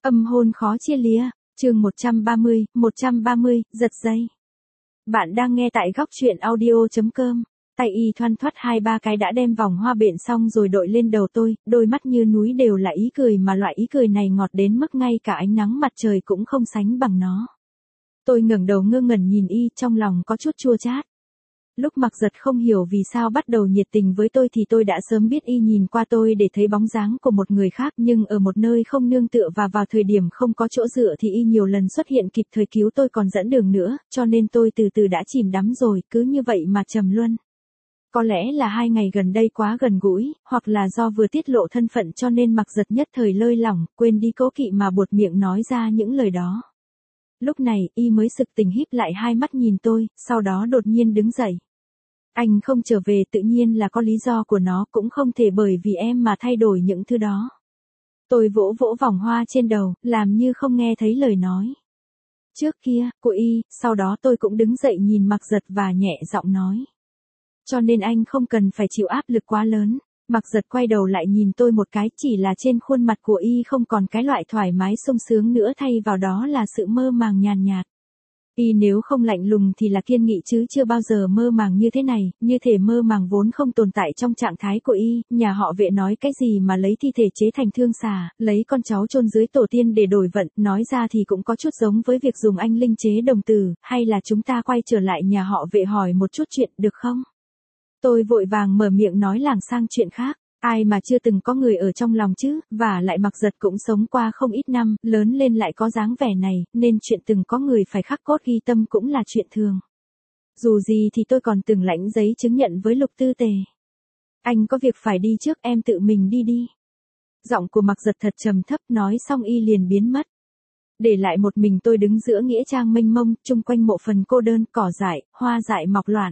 Âm hôn khó chia lìa, chương 130, giật dây. Bạn đang nghe tại góc truyện audio.com. Tay y thoăn thoắt 2-3 cái đã đem vòng hoa bện xong rồi đội lên đầu tôi, đôi mắt như núi đều là ý cười mà loại ý cười này ngọt đến mức ngay cả ánh nắng mặt trời cũng không sánh bằng nó. Tôi ngẩng đầu ngơ ngẩn nhìn y, trong lòng có chút chua chát. Lúc Mặc Giật không hiểu vì sao bắt đầu nhiệt tình với tôi thì tôi đã sớm biết y nhìn qua tôi để thấy bóng dáng của một người khác, nhưng ở một nơi không nương tựa và vào thời điểm không có chỗ dựa thì y nhiều lần xuất hiện kịp thời cứu tôi còn dẫn đường nữa, cho nên tôi từ từ đã chìm đắm rồi, cứ như vậy mà trầm luân. Có lẽ là 2 ngày gần đây quá gần gũi, hoặc là do vừa tiết lộ thân phận cho nên Mặc Giật nhất thời lơi lỏng, quên đi cố kỵ mà buột miệng nói ra những lời đó. Lúc này, y mới sực tỉnh híp lại hai mắt nhìn tôi, sau đó đột nhiên đứng dậy. Anh không trở về tự nhiên là có lý do của nó, cũng không thể bởi vì em mà thay đổi những thứ đó. Tôi vỗ vỗ vòng hoa trên đầu, làm như không nghe thấy lời nói. Trước kia, của y, sau đó tôi cũng đứng dậy nhìn Mặc Giật và nhẹ giọng nói. Cho nên anh không cần phải chịu áp lực quá lớn. Mặc Giật quay đầu lại nhìn tôi một cái, chỉ là trên khuôn mặt của y không còn cái loại thoải mái sung sướng nữa, thay vào đó là sự mơ màng nhàn nhạt. Y nếu không lạnh lùng thì là kiên nghị chứ chưa bao giờ mơ màng như thế này, như thể mơ màng vốn không tồn tại trong trạng thái của y. Nhà họ Vệ nói cái gì mà lấy thi thể chế thành thương xà, lấy con cháu chôn dưới tổ tiên để đổi vận, nói ra thì cũng có chút giống với việc dùng anh linh chế đồng từ, hay là chúng ta quay trở lại nhà họ Vệ hỏi một chút chuyện được không? Tôi vội vàng mở miệng nói lảng sang chuyện khác. Ai mà chưa từng có người ở trong lòng chứ, và lại Mặc Giật cũng sống qua không ít năm, lớn lên lại có dáng vẻ này, nên chuyện từng có người phải khắc cốt ghi tâm cũng là chuyện thường. Dù gì thì tôi còn từng lãnh giấy chứng nhận với Lục Tư Tề. Anh có việc phải đi trước, em tự mình đi đi. Giọng của Mặc Giật thật trầm thấp, nói xong y liền biến mất. Để lại một mình tôi đứng giữa nghĩa trang mênh mông, chung quanh mộ phần cô đơn, cỏ dại, hoa dại mọc loạn.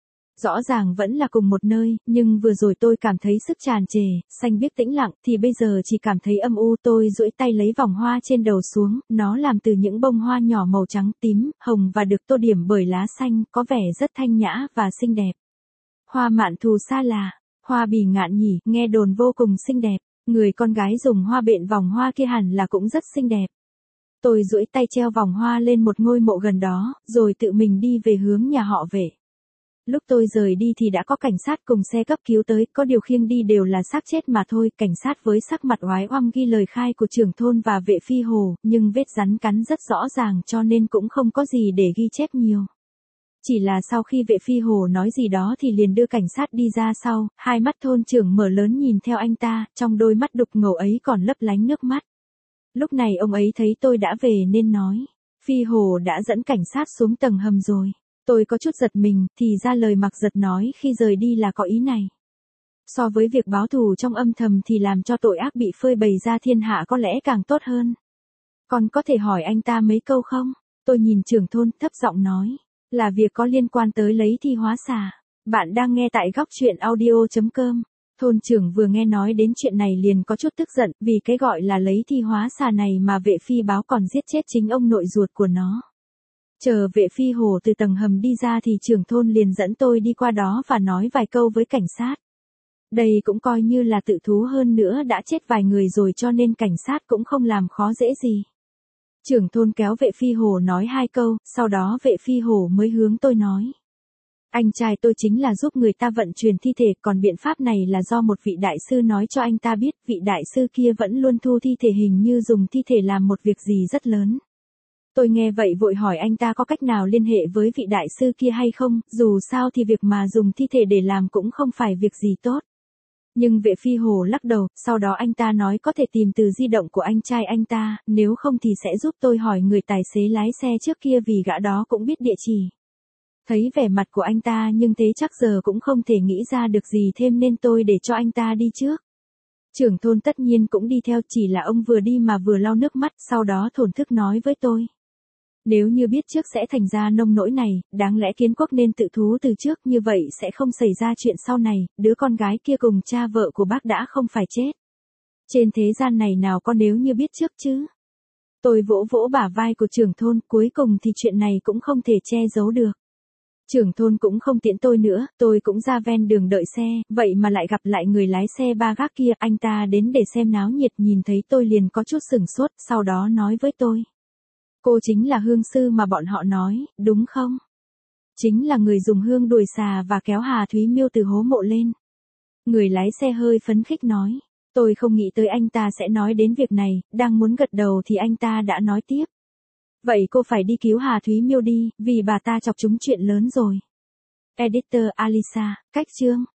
Rõ ràng vẫn là cùng một nơi, nhưng vừa rồi tôi cảm thấy sức tràn trề, xanh biếc tĩnh lặng, thì bây giờ chỉ cảm thấy âm u. Tôi duỗi tay lấy vòng hoa trên đầu xuống, nó làm từ những bông hoa nhỏ màu trắng, tím, hồng và được tô điểm bởi lá xanh, có vẻ rất thanh nhã và xinh đẹp. Hoa mạn thù sa là, hoa bỉ ngạn nhỉ, nghe đồn vô cùng xinh đẹp, người con gái dùng hoa bện vòng hoa kia hẳn là cũng rất xinh đẹp. Tôi duỗi tay treo vòng hoa lên một ngôi mộ gần đó, rồi tự mình đi về hướng nhà họ Vệ. Lúc tôi rời đi thì đã có cảnh sát cùng xe cấp cứu tới, có điều khiêng đi đều là xác chết mà thôi. Cảnh sát với sắc mặt oái oăm ghi lời khai của trưởng thôn và Vệ Phi Hồ, nhưng vết rắn cắn rất rõ ràng cho nên cũng không có gì để ghi chép nhiều. Chỉ là sau khi Vệ Phi Hồ nói gì đó thì liền đưa cảnh sát đi ra sau, hai mắt thôn trưởng mở lớn nhìn theo anh ta, trong đôi mắt đục ngầu ấy còn lấp lánh nước mắt. Lúc này ông ấy thấy tôi đã về nên nói, Phi Hồ đã dẫn cảnh sát xuống tầng hầm rồi. Tôi có chút giật mình, thì ra lời Mặc Giật nói khi rời đi là có ý này. So với việc báo thù trong âm thầm thì làm cho tội ác bị phơi bày ra thiên hạ có lẽ càng tốt hơn. Còn có thể hỏi anh ta mấy câu không? Tôi nhìn trưởng thôn, thấp giọng nói. Là việc có liên quan tới lấy thi hóa xà. Bạn đang nghe tại góc truyện audio.com. Thôn trưởng vừa nghe nói đến chuyện này liền có chút tức giận, vì cái gọi là lấy thi hóa xà này mà Vệ Phi báo còn giết chết chính ông nội ruột của nó. Chờ Vệ Phi Hồ từ tầng hầm đi ra thì trưởng thôn liền dẫn tôi đi qua đó và nói vài câu với cảnh sát. Đây cũng coi như là tự thú, hơn nữa đã chết vài người rồi cho nên cảnh sát cũng không làm khó dễ gì. Trưởng thôn kéo Vệ Phi Hồ nói 2 câu, sau đó Vệ Phi Hồ mới hướng tôi nói. Anh trai tôi chính là giúp người ta vận chuyển thi thể, còn biện pháp này là do một vị đại sư nói cho anh ta biết, vị đại sư kia vẫn luôn thu thi thể, hình như dùng thi thể làm một việc gì rất lớn. Tôi nghe vậy vội hỏi anh ta có cách nào liên hệ với vị đại sư kia hay không, dù sao thì việc mà dùng thi thể để làm cũng không phải việc gì tốt. Nhưng Vệ Phi Hồ lắc đầu, sau đó anh ta nói có thể tìm từ di động của anh trai anh ta, nếu không thì sẽ giúp tôi hỏi người tài xế lái xe trước kia vì gã đó cũng biết địa chỉ. Thấy vẻ mặt của anh ta nhưng thế chắc giờ cũng không thể nghĩ ra được gì thêm nên tôi để cho anh ta đi trước. Trưởng thôn tất nhiên cũng đi theo, chỉ là ông vừa đi mà vừa lau nước mắt, sau đó thổn thức nói với tôi. Nếu như biết trước sẽ thành ra nông nỗi này, đáng lẽ Kiến Quốc nên tự thú từ trước, như vậy sẽ không xảy ra chuyện sau này, đứa con gái kia cùng cha vợ của bác đã không phải chết. Trên thế gian này nào có nếu như biết trước chứ. Tôi vỗ vỗ bả vai của trưởng thôn, cuối cùng thì chuyện này cũng không thể che giấu được. Trưởng thôn cũng không tiễn tôi nữa, tôi cũng ra ven đường đợi xe, vậy mà lại gặp lại người lái xe ba gác kia, anh ta đến để xem náo nhiệt, nhìn thấy tôi liền có chút sửng sốt, sau đó nói với tôi. Cô chính là hương sư mà bọn họ nói, đúng không? Chính là người dùng hương đuổi xà và kéo Hà Thúy Miêu từ hố mộ lên. Người lái xe hơi phấn khích nói. Tôi không nghĩ tới anh ta sẽ nói đến việc này, đang muốn gật đầu thì anh ta đã nói tiếp. Vậy cô phải đi cứu Hà Thúy Miêu đi, vì bà ta chọc trúng chuyện lớn rồi. Editor Alisa, cách chương.